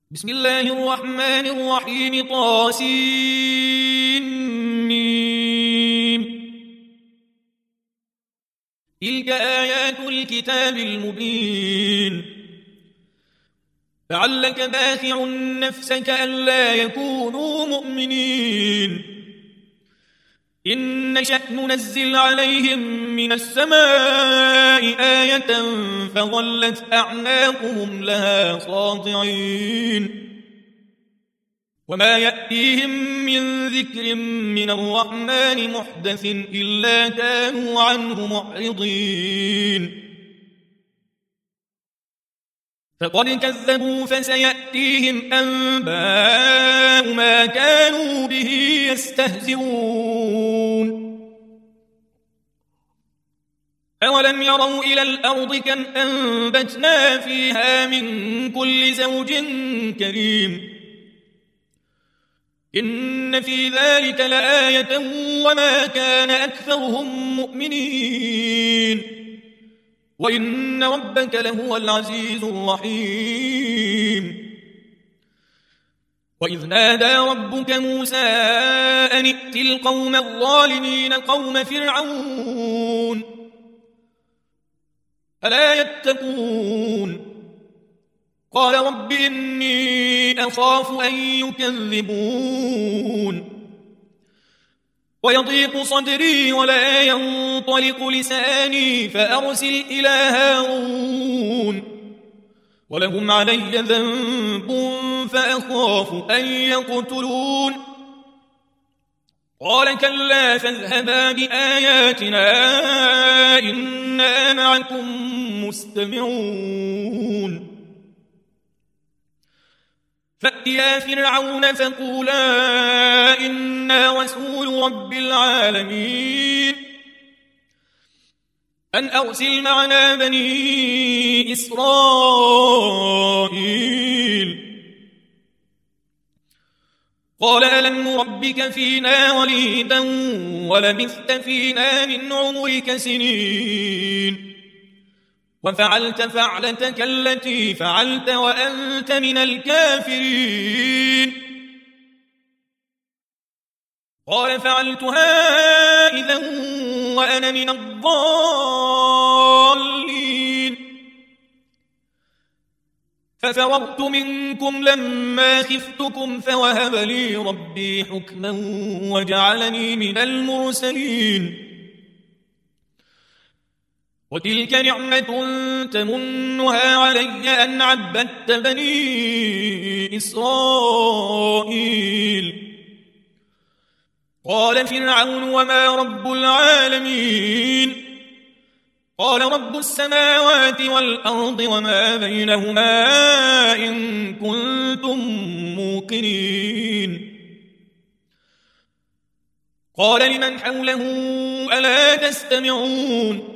بسم الله الرحمن الرحيم طاسين. تلك آيات الكتاب المبين. فعلك باخع نفسك ألا يكونوا مؤمنين. إن نشأ ننزل عليهم من السماء آية فظلت أعناقهم لها خاضعين. وما يأتيهم من ذكر من الرحمن محدث إلا كانوا عنه معرضين. فقد كذبوا فسيأتيهم أنباء ما كانوا به يستهزئون. أولم يروا إلى الأرض كم أنبتنا فيها من كل زوج كريم. إن في ذلك لآية وما كان أكثرهم مؤمنين وإن ربك لهو العزيز الرحيم. وإذ نادى ربك موسى أن ائت القوم الظالمين قوم فرعون ألا يتقون. قال رب إني أخاف أن يكذبون ويضيق صدري ولا ينطلق لساني فأرسل إلى هارون ولهم علي ذنب فأخاف أن يقتلون. قال كلا فاذهبا بآياتنا إنا معكم مستمعون. فأتيا فرعون فقولا إنا رسول رب العالمين أن أرسل معنا بني إسرائيل. قال ألم نربك فينا وليدا ولبثت فينا من عمرك سنين وفعلت فعلتك التي فعلت وأنت من الكافرين. قال فعلتها إذا وأنا من الضالين ففررت منكم لما خفتكم فوهب لي ربي حكما وجعلني من المرسلين. وتلك نعمة تمنها علي أن عبدت بني إسرائيل. قال فرعون وما رب العالمين. قال رب السماوات والأرض وما بينهما إن كنتم موقنين. قال لمن حوله ألا تستمعون.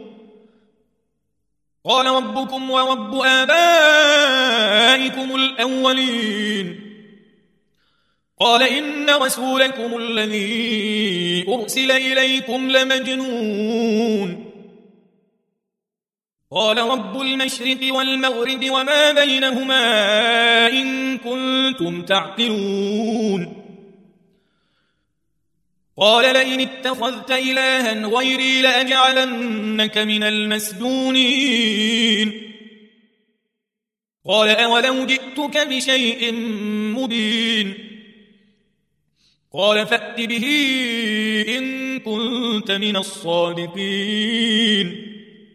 قال ربكم ورب آبائكم الأولين. قال إن رسولكم الذي أرسل إليكم لمجنون. قال رب المشرق والمغرب وما بينهما إن كنتم تعقلون. قال لئن اتخذت إلها غيري لأجعلنك من المسجونين. قال أولو جئتك بشيء مبين. قال فأت به إن كنت من الصادقين.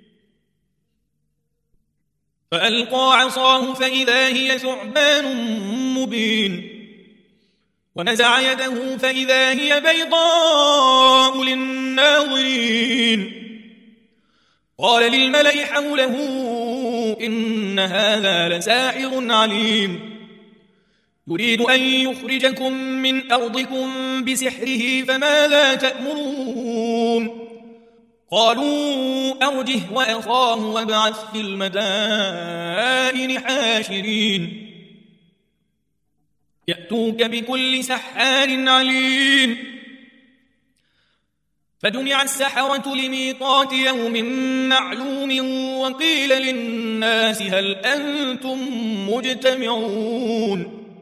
فألقى عصاه فإذا هي ثعبان مبين ونزع يده فإذا هي بيضاء للناظرين. قال للملأ حوله إن هذا لساحر عليم يريد أن يخرجكم من أرضكم بسحره فماذا تأمرون. قالوا أرجه وأخاه وابعث في المدائن حاشرين يأتوك بكل سحار عليم. فجمع السحرة لميقات يوم معلوم وقيل للناس هل أنتم مجتمعون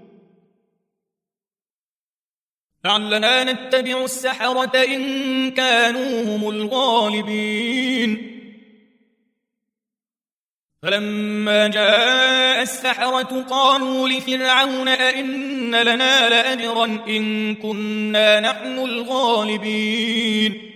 لعلنا نتبع السحرة إن كانوا هم الغالبين. فلما جاء السحرة قالوا لفرعون أئن لنا لأجرا إن كنا نحن الغالبين.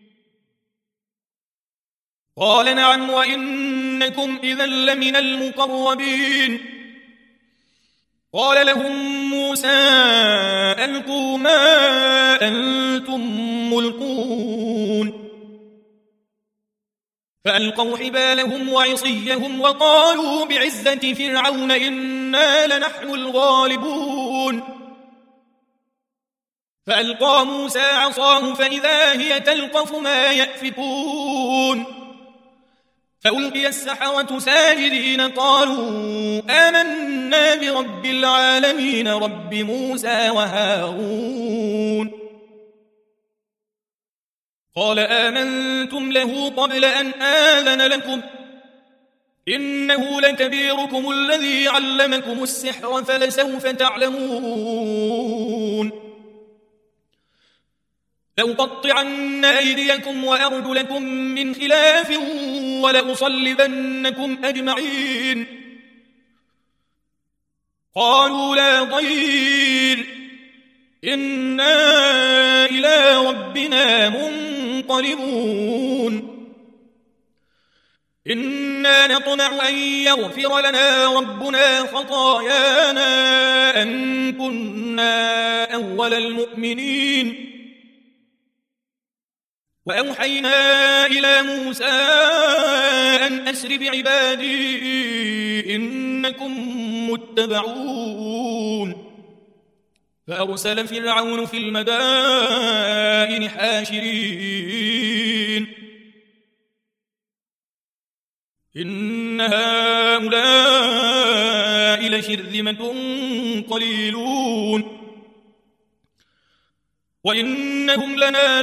قال نعم وإنكم إذا لمن المقربين. قال لهم موسى ألقوا ما أنتم ملقون. فألقوا حبالهم وعصيهم وقالوا بعزة فرعون إنا لنحن الغالبون. فألقى موسى عصاه فإذا هي تلقف ما يأفكون. فألقي السحرة ساجدين قالوا آمنا برب العالمين رب موسى وهارون. قال آمنتم له قبل أن آذن لكم إنه لكبيركم الذي علمكم السحر فلسوف تعلمون. لأقطعن أيديكم وأرجلكم من خلاف ولأصلبنكم أجمعين. قالوا لا ضير إنا إلى ربنا منقلبون. إنا نطمع أن يغفر لنا ربنا خطايانا أن كنا أول المؤمنين. وأوحينا إلى موسى أن أسر بعبادي إنكم متبعون. فأرسل فرعون في المدائن حاشرين إن هؤلاء لشرذمة قليلون وإنهم لنا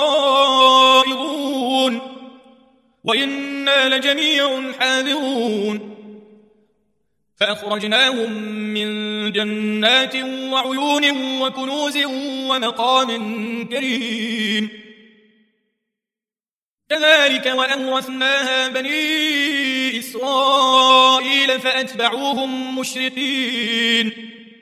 لغائظون وإنا لجميع حاذرون. فأخرجناهم من جنات وعيون وكنوز ومقام كريم. كذلك وأورثناها بني إسرائيل فأتبعوهم مشرقين.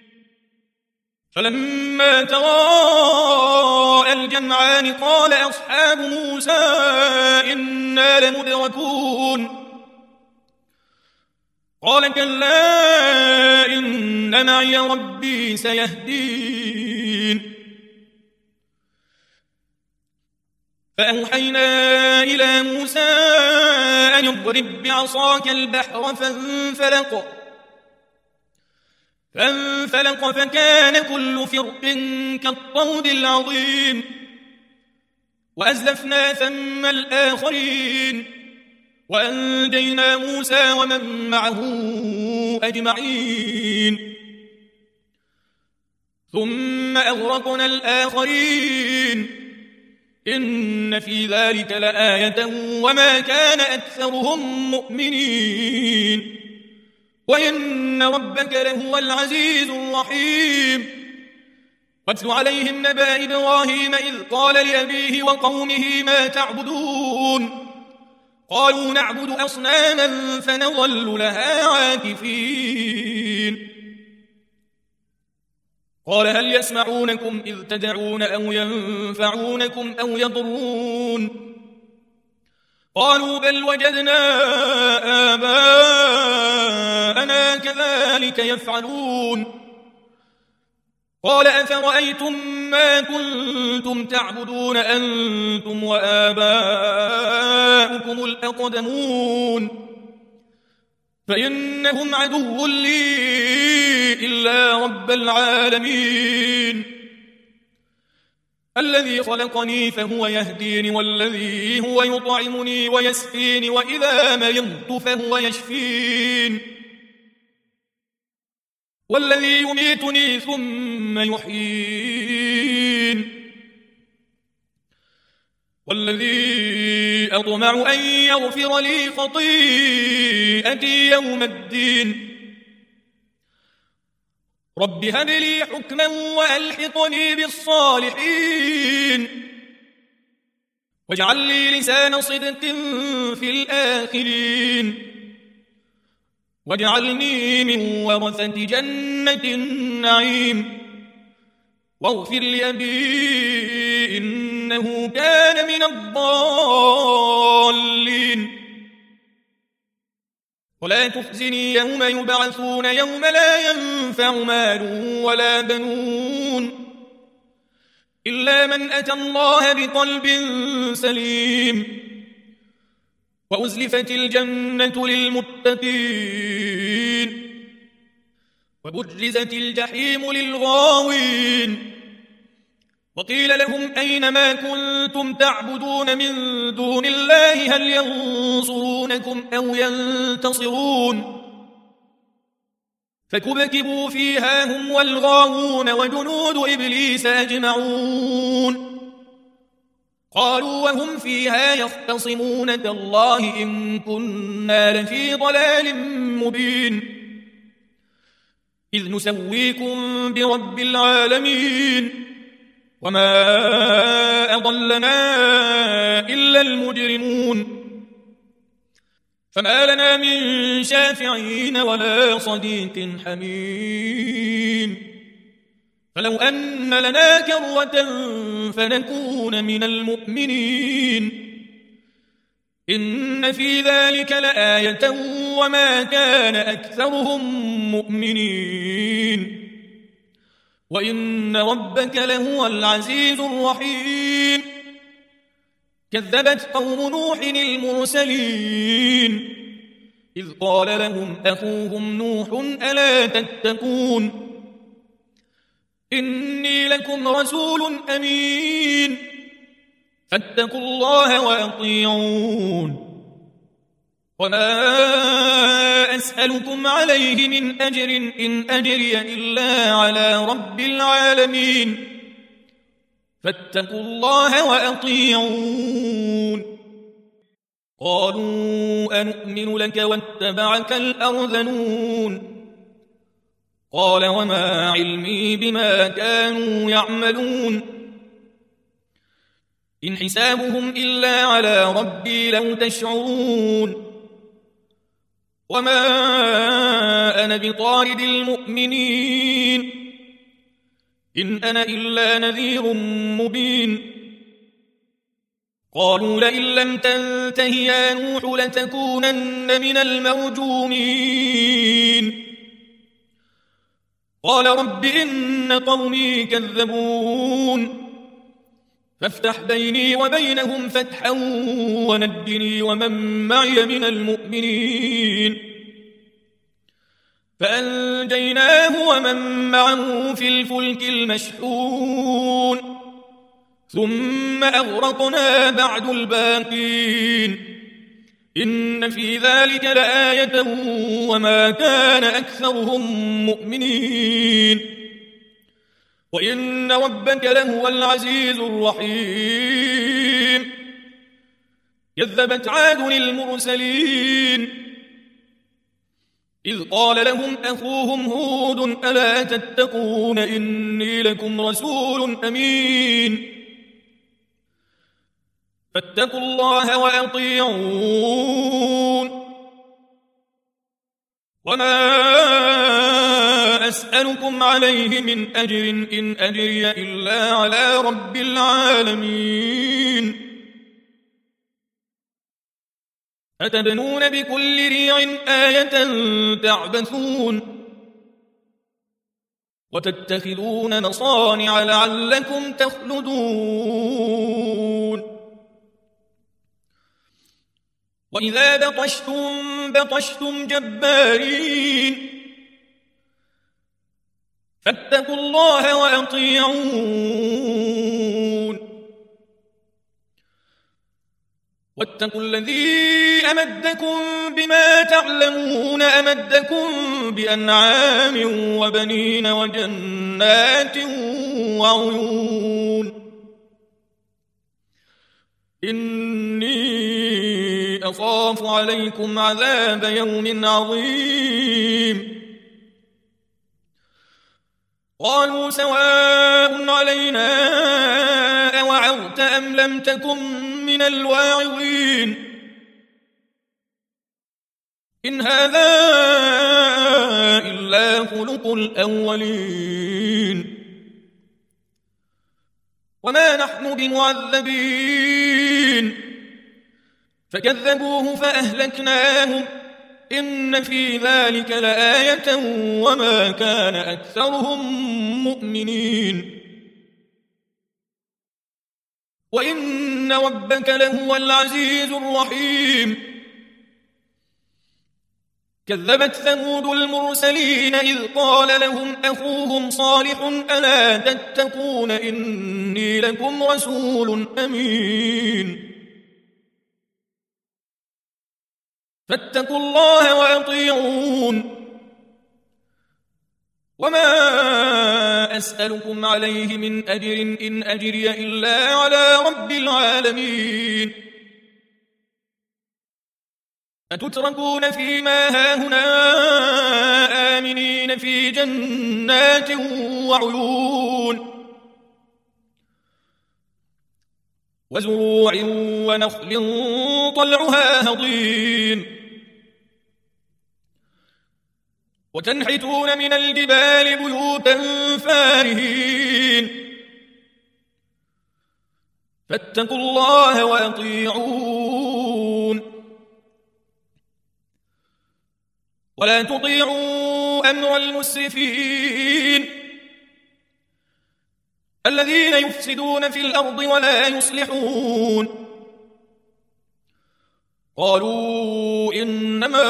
فلما تراءى الجمعان قال أصحاب موسى إنا لمدركون. قال كلا إن معي ربي سيهدين. فأوحينا إلى موسى أن اضرب بعصاك البحر فانفلق فكان كل فرق كالطود العظيم. وأزلفنا ثم الآخرين وأنجينا موسى ومن معه أجمعين. ثم أغرقنا الآخرين إن في ذلك لآية وما كان أكثرهم مؤمنين وإن ربك لهو العزيز الرحيم. واتل عليهم نبأ إبراهيم إذ قال لأبيه وقومه ما تعبدون قالوا نعبد أصناما فنظل لها عاكفين. قال هل يسمعونكم إذ تدعون أو ينفعونكم أو يضرون قالوا بل وجدنا آباءنا كذلك يفعلون. قال أفرأيتم ما كنتم تعبدون أنتم وآباؤكم الأقدمون فإنهم عدو لي إلا رب العالمين. الذي خلقني فهو يهديني والذي هو يطعمني ويسقيني وإذا مرضت فهو يشفين والذي يميتني ثم يحيين والذي أطمع أن يغفر لي خطيئتي يوم الدين. رب هب لي حكما وألحقني بالصالحين واجعل لي لسان صدق في الآخرين واجعلني من ورثة جنة النعيم واغفر لأبي إنه كان من الضالين ولا تخزني يوم يبعثون يوم لا ينفع مال ولا بنون إلا من أتى الله بقلب سليم وأزلفت الجنة للمتقين وبرزت الجحيم للغاوين وقيل لهم أين ما كنتم تعبدون من دون الله هل ينصرونكم أو ينتصرون فكبكبوا فيها هم والغاوون وجنود إبليس أجمعون قالوا وهم فيها يختصمون تالله إن كنا لفي ضلال مبين إذ نسويكم برب العالمين وما أضلنا إلا المجرمون فما لنا من شافعين ولا صديق حميم فلو أن لنا كرة فنكون من المؤمنين إن في ذلك لآية وما كان أكثرهم مؤمنين وإن ربك لهو العزيز الرحيم كذبت قوم نوح المرسلين إذ قال لهم أخوهم نوح ألا تتقون إني لكم رسول أمين فاتقوا الله وأطيعون وما أسألكم عليه من أجر إن أجري إلا على رب العالمين فاتقوا الله وأطيعون قالوا أنؤمن لك واتبعك الأرذلون قال وما علمي بما كانوا يعملون إن حسابهم إلا على ربي لو تشعرون وما أنا بطارد المؤمنين إن أنا إلا نذير مبين قالوا لئن لم تنته يا نوح لتكونن من المرجومين قال رب إن قومي كذبون فافتح بيني وبينهم فتحا ونجني ومن معي من المؤمنين فأنجيناه ومن معه في الفلك المشحون ثم أغرقنا بعد الباقين إن في ذلك لآية وما كان أكثرهم مؤمنين وإن ربك لهو العزيز الرحيم كذبت عاد المرسلين إذ قال لهم أخوهم هود ألا تتقون إني لكم رسول أمين فاتقوا الله وأطيعون وما أسألكم عليه من أجر إن أجري إلا على رب العالمين أتبنون بكل ريع آية تعبثون وتتخذون مصانع لعلكم تخلدون وإذا بطشتم جبارين فاتقوا الله وأطيعون واتقوا الذي أمدكم بما تعلمون أمدكم بأنعام وبنين وجنات وعيون إني أخاف عليكم عذاب يوم عظيم قالوا سواء علينا أوعظت أم لم تكن من الواعظين إن هذا إلا خلق الأولين وما نحن بمعذبين فكذبوه فأهلكناهم إن في ذلك لآية وما كان أكثرهم مؤمنين وإن ربك لهو العزيز الرحيم كذبت ثمود المرسلين إذ قال لهم أخوهم صالح ألا تتقون إني لكم رسول أمين فاتقوا الله وأطيعون وما أسألكم عليه من أجر إن أجري إلا على رب العالمين أتتركون فيما هاهنا آمنين في جنات وعيون وزروع ونخل طلعها هضيم وتنحتون من الجبال بيوتا فارهين فاتقوا الله وأطيعون ولا تطيعوا أمر المسرفين الذين يفسدون في الأرض ولا يصلحون قالوا إنما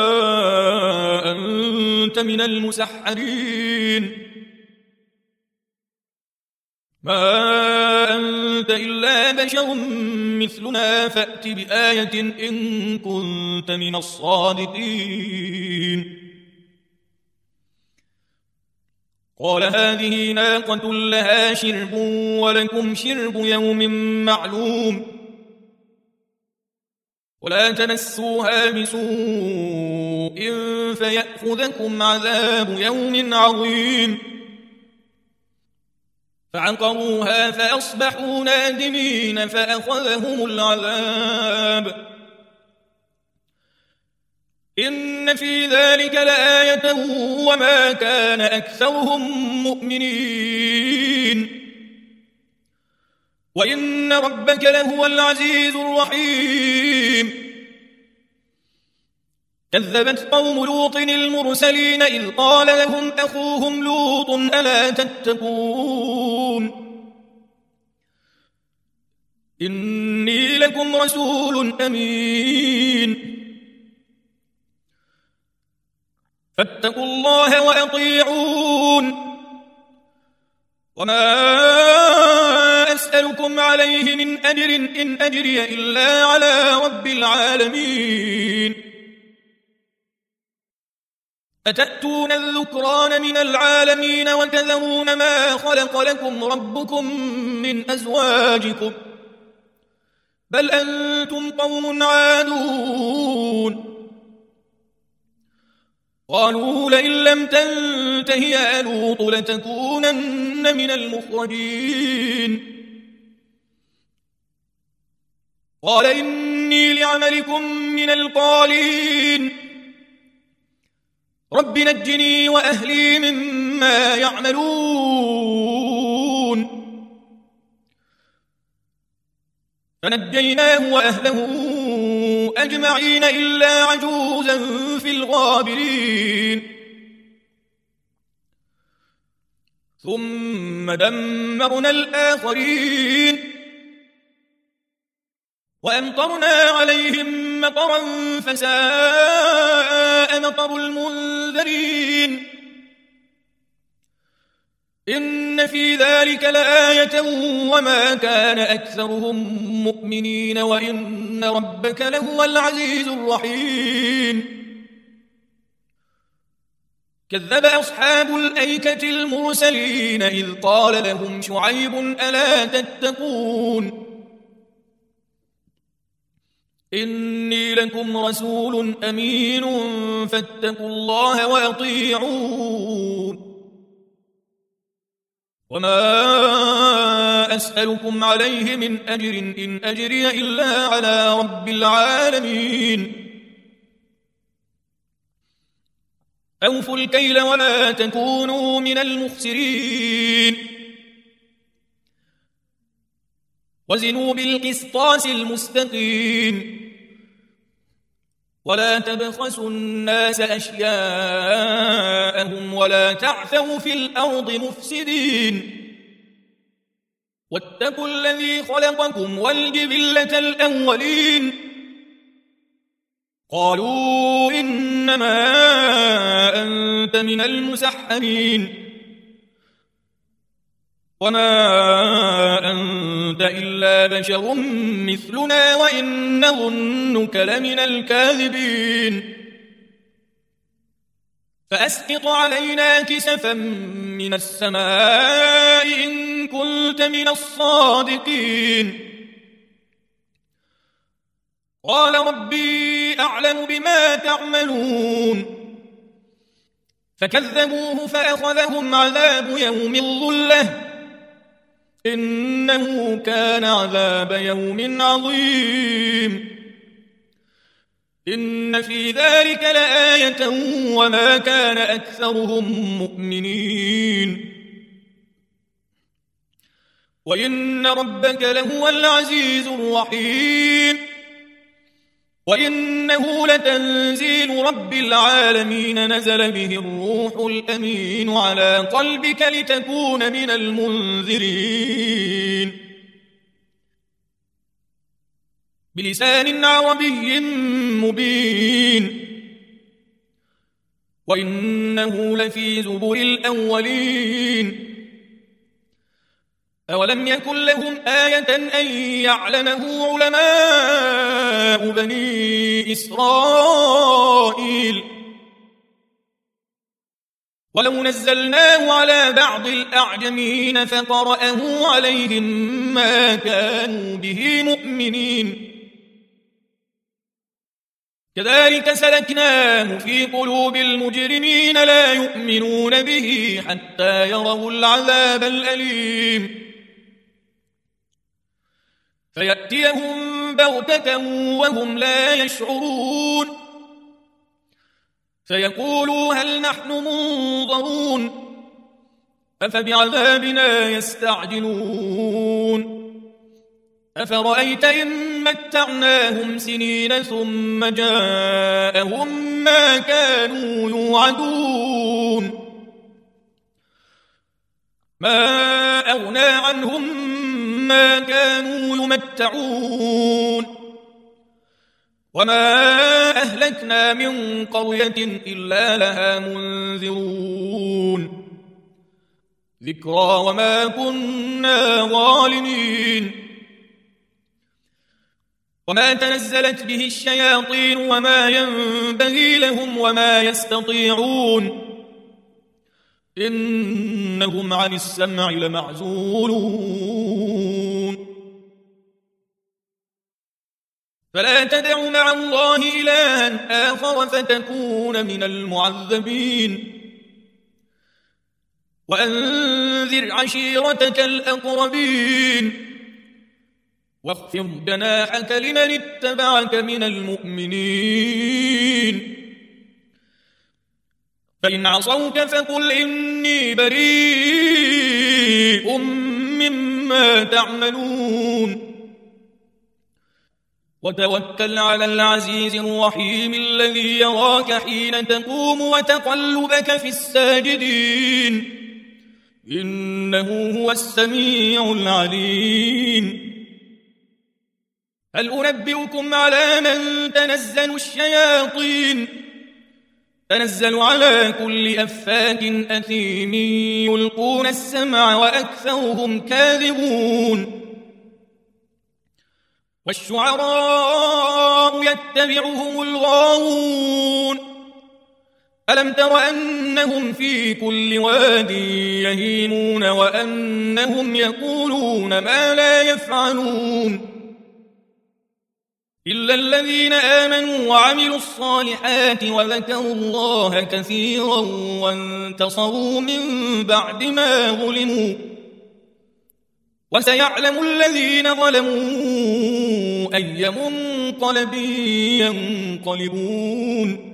أنت من المسحرين ما أنت إلا بشر مثلنا فأت بآية إن كنت من الصادقين قال هذه ناقة لها شرب ولكم شرب يوم معلوم ولا تمسوها بسوء فيأخذكم عذاب يوم عظيم فعقروها فأصبحوا نادمين فأخذهم العذاب إن في ذلك لآية وما كان أكثرهم مؤمنين وإن ربك لهو العزيز الرحيم كذبت قوم لوط المرسلين إذ قال لهم أخوهم لوط ألا تتقون إني لكم رسول أمين فاتقوا الله وأطيعون وما أسألكم عليه من أجر إن أجري إلا على رب العالمين أتأتون الذكران من العالمين وتذرون ما خلق لكم ربكم من أزواجكم بل أنتم قوم عادون قالوا لئن لم تنته يا لوط لتكونن من المخرجين قال إني لعملكم من القالين رب نجني وأهلي مما يعملون فنجيناه وأهله أجمعين إلا عجوزا في الغابرين ثم دمرنا الآخرين وأمطرنا عليهم مطرا فساء مطر المنذرين إن في ذلك لآية وما كان أكثرهم مؤمنين وإن ربك لهو العزيز الرحيم كذب أصحاب الأيكة المرسلين إذ قال لهم شعيب ألا تتقون إني لكم رسول أمين فاتقوا الله وأطيعون وما أسألكم عليه من أجر إن أجري إلا على رب العالمين أوفوا الكيل ولا تكونوا من المخسرين وزنوا بالقسطاس المستقيم ولا تبخسوا الناس أشياءهم ولا تعثوا في الأرض مفسدين واتقوا الذي خلقكم والجبلة الأولين قالوا إنما أنت من المسحرين وما أنت إلا بشر مثلنا وإن نظنك لمن الكاذبين فأسقط علينا كسفا من السماء إن كنت من الصادقين قال ربي أعلم بما تعملون فكذبوه فأخذهم عذاب يوم الظلة إنه كان عذاب يوم عظيم إن في ذلك لآية وما كان أكثرهم مؤمنين وإن ربك لهو العزيز الرحيم وإنه لتنزيل رب العالمين نزل به الروح الأمين على قلبك لتكون من المنذرين بلسان عربي مبين وإنه لفي زبر الأولين أولم يكن لهم آية أن يعلمه علماء بني إسرائيل ولو نزلناه على بعض الأعجمين فقرأه عليهم ما كانوا به مؤمنين كذلك سلكناه في قلوب المجرمين لا يؤمنون به حتى يروا العذاب الأليم فيأتيهم بغتة وهم لا يشعرون فيقولوا هل نحن منظرون أفبعذابنا يستعجلون أفرأيت إن متعناهم سنين ثم جاءهم ما كانوا يوعدون ما أغنى عنهم ما كانوا يمتعون وما أهلكنا من قرية إلا لها منذرون ذكرى وما كنا ظالمين وما تنزلت به الشياطين وما ينبغي لهم وما يستطيعون إنهم عن السمع لمعزولون فلا تدع مع الله إلها آخر فتكون من المعذبين وأنذر عشيرتك الأقربين واخفض جناحك لمن اتبعك من المؤمنين فإن عصوك فقل إني بريء مما تعملون وتوكل على العزيز الرحيم الذي يراك حين تقوم وتقلبك في الساجدين إنه هو السميع العليم هل أنبئكم على من تنزل الشياطين تنزل على كل أفاك أثيم يلقون السمع وأكثرهم كاذبون والشعراء يتبعهم الغاوون ألم تر أنهم في كل واد يهيمون وأنهم يقولون ما لا يفعلون إلا الذين آمنوا وعملوا الصالحات وذكروا الله كثيرا وانتصروا من بعد ما ظلموا وسيعلم الذين ظلموا أي منقلب ينقلبون